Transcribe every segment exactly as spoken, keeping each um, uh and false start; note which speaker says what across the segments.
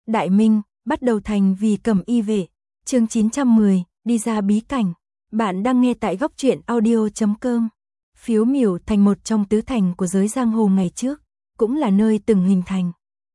Speaker 1: Đại Minh, bắt đầu thành vì Cẩm Y vệ. Chương chín trăm mười, đi ra bí cảnh. Bạn đang nghe tại góc truyện audio chấm com. Phiếu Miểu Thành một trong tứ thành của giới giang hồ ngày trước, cũng là nơi từng hình thành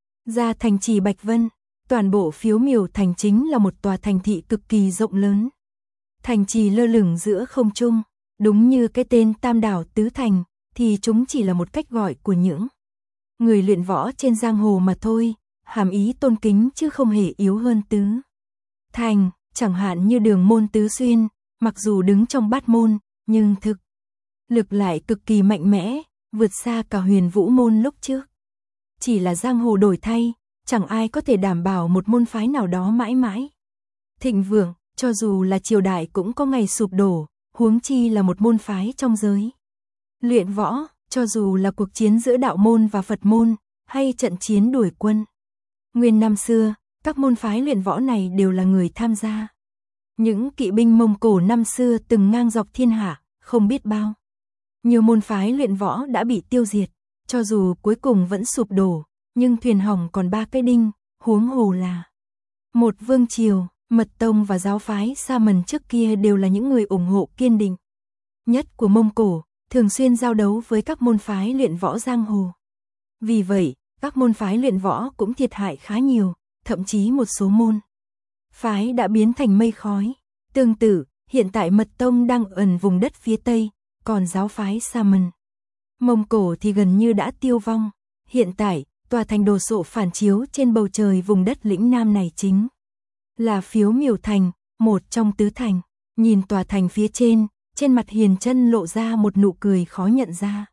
Speaker 1: ra thành trì Bạch Vân. Toàn bộ Phiếu Miểu Thành chính là một tòa thành thị cực kỳ rộng lớn. Thành trì lơ lửng giữa không trung, đúng như cái tên Tam Đảo Tứ Thành, thì chúng chỉ là một cách gọi của những người luyện võ trên giang hồ mà thôi, hàm ý tôn kính chứ không hề yếu hơn tứ thành, chẳng hạn như Đường môn Tứ Xuyên, mặc dù đứng trong bát môn, nhưng thực lực lại cực kỳ mạnh mẽ, vượt xa cả Huyền Vũ môn lúc trước. Chỉ là giang hồ đổi thay, chẳng ai có thể đảm bảo một môn phái nào đó mãi mãi thịnh vượng, cho dù là triều đại cũng có ngày sụp đổ, huống chi là một môn phái trong giới luyện võ, cho dù là cuộc chiến giữa đạo môn và Phật môn, hay trận chiến đuổi quân. Nguyên năm xưa, các môn phái luyện võ này đều là người tham gia. Những kỵ binh Mông Cổ năm xưa từng ngang dọc thiên hạ, không biết bao. Nhiều môn phái luyện võ đã bị tiêu diệt, cho dù cuối cùng vẫn sụp đổ, nhưng thuyền hỏng còn ba cái đinh, huống hồ là một vương triều. Mật tông và giáo phái Sa Mần trước kia đều là những người ủng hộ kiên định nhất của Mông Cổ, thường xuyên giao đấu với các môn phái luyện võ giang hồ. Vì vậy, các môn phái luyện võ cũng thiệt hại khá nhiều, thậm chí một số môn phái đã biến thành mây khói. Tương tự, hiện tại Mật tông đang ẩn vùng đất phía Tây, còn giáo phái Sa Mần Mông Cổ thì gần như đã tiêu vong. Hiện tại, tòa thành đồ sộ phản chiếu trên bầu trời vùng đất lĩnh Nam này chính là Phiếu Miểu Thành, một trong tứ thành. Nhìn tòa thành phía trên, trên mặt Hiền Chân lộ ra một nụ cười khó nhận ra.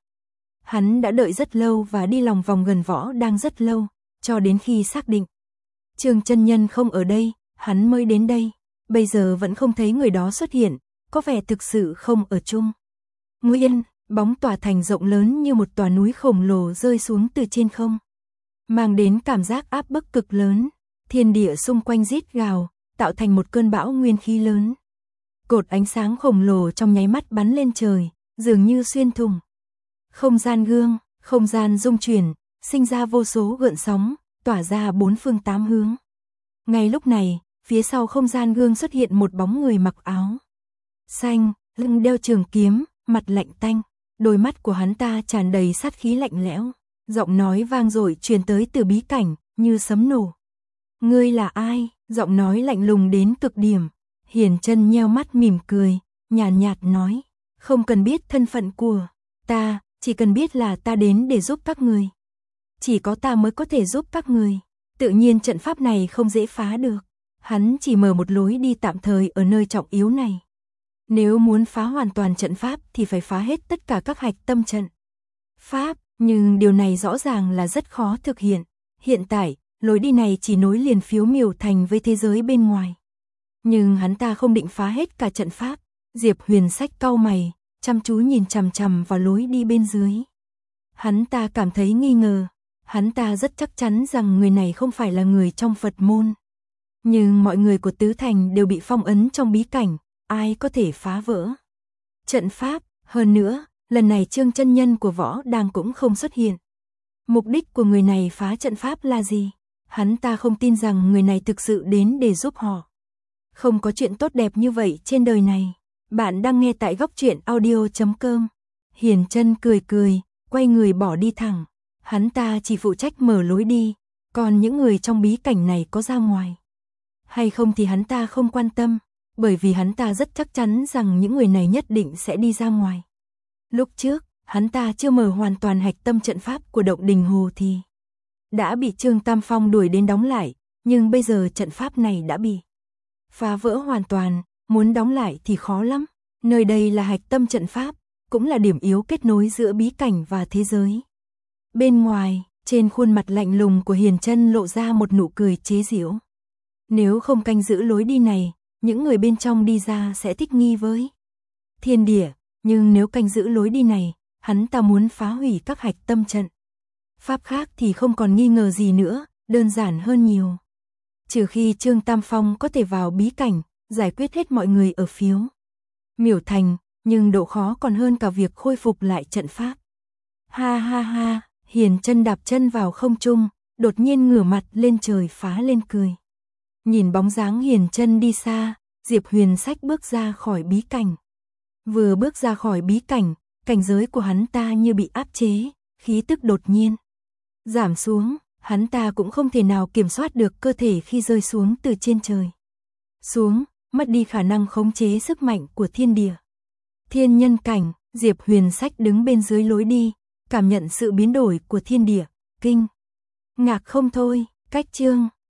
Speaker 1: Hắn đã đợi rất lâu và đi lòng vòng gần võ đang rất lâu, cho đến khi xác định Trương chân nhân không ở đây, hắn mới đến đây. Bây giờ vẫn không thấy người đó xuất hiện, có vẻ thực sự không ở chung nguyên. Bóng tòa thành rộng lớn như một tòa núi khổng lồ rơi xuống từ trên không, mang đến cảm giác áp bức cực lớn. Thiên địa xung quanh rít gào, tạo thành một cơn bão nguyên khí lớn. Cột ánh sáng khổng lồ trong nháy mắt bắn lên trời, dường như xuyên thủng không gian gương, không gian rung chuyển, sinh ra vô số gợn sóng, tỏa ra bốn phương tám hướng. Ngay lúc này, phía sau không gian gương xuất hiện một bóng người mặc áo xanh, lưng đeo trường kiếm, mặt lạnh tanh, đôi mắt của hắn ta tràn đầy sát khí lạnh lẽo, giọng nói vang dội truyền tới từ bí cảnh, như sấm nổ. Ngươi là ai? Giọng nói lạnh lùng đến cực điểm. Hiền Chân nheo mắt mỉm cười, nhàn nhạt, nhạt nói, không cần biết thân phận của ta, chỉ cần biết là ta đến để giúp các người. Chỉ có ta mới có thể giúp các người. Tự nhiên trận pháp này không dễ phá được. Hắn chỉ mở một lối đi tạm thời ở nơi trọng yếu này. Nếu muốn phá hoàn toàn trận pháp thì phải phá hết tất cả các hạch tâm trận pháp, nhưng điều này rõ ràng là rất khó thực hiện. Hiện tại, lối đi này chỉ nối liền Phiếu Miểu Thành với thế giới bên ngoài. Nhưng hắn ta không định phá hết cả trận pháp. Diệp Huyền Sách cau mày, chăm chú nhìn chằm chằm vào lối đi bên dưới. Hắn ta cảm thấy nghi ngờ. Hắn ta rất chắc chắn rằng người này không phải là người trong Phật môn. Nhưng mọi người của tứ thành đều bị phong ấn trong bí cảnh, ai có thể phá vỡ trận pháp. Hơn nữa, lần này Trương chân nhân của võ đang cũng không xuất hiện. Mục đích của người này phá trận pháp là gì? Hắn ta không tin rằng người này thực sự đến để giúp họ. Không có chuyện tốt đẹp như vậy trên đời này. Bạn đang nghe tại góc truyện audio chấm com. Hiền Chân cười cười, quay người bỏ đi thẳng. Hắn ta chỉ phụ trách mở lối đi, còn những người trong bí cảnh này có ra ngoài hay không thì hắn ta không quan tâm, bởi vì hắn ta rất chắc chắn rằng những người này nhất định sẽ đi ra ngoài. Lúc trước, hắn ta chưa mở hoàn toàn hạch tâm trận pháp của Động Đình Hồ thì đã bị Trương Tam Phong đuổi đến đóng lại, nhưng bây giờ trận pháp này đã bị phá vỡ hoàn toàn, muốn đóng lại thì khó lắm. Nơi đây là hạch tâm trận pháp, cũng là điểm yếu kết nối giữa bí cảnh và thế giới bên ngoài. Trên khuôn mặt lạnh lùng của Hiền Chân lộ ra một nụ cười chế giễu. Nếu không canh giữ lối đi này, những người bên trong đi ra sẽ thích nghi với thiên địa, nhưng nếu canh giữ lối đi này, hắn ta muốn phá hủy các hạch tâm trận pháp khác thì không còn nghi ngờ gì nữa, đơn giản hơn nhiều. Trừ khi Trương Tam Phong có thể vào bí cảnh, giải quyết hết mọi người ở Phiếu Miểu Thành, nhưng độ khó còn hơn cả việc khôi phục lại trận pháp. Ha ha ha, Hiền Chân đạp chân vào không trung, đột nhiên ngửa mặt lên trời phá lên cười. Nhìn bóng dáng Hiền Chân đi xa, Diệp Huyền Sách bước ra khỏi bí cảnh. Vừa bước ra khỏi bí cảnh, cảnh giới của hắn ta như bị áp chế, khí tức đột nhiên giảm xuống, hắn ta cũng không thể nào kiểm soát được cơ thể khi rơi xuống từ trên trời xuống, mất đi khả năng khống chế sức mạnh của thiên địa. Thiên nhân cảnh, Diệp Huyền Sách đứng bên dưới lối đi, cảm nhận sự biến đổi của thiên địa, kinh ngạc không thôi. Cách chương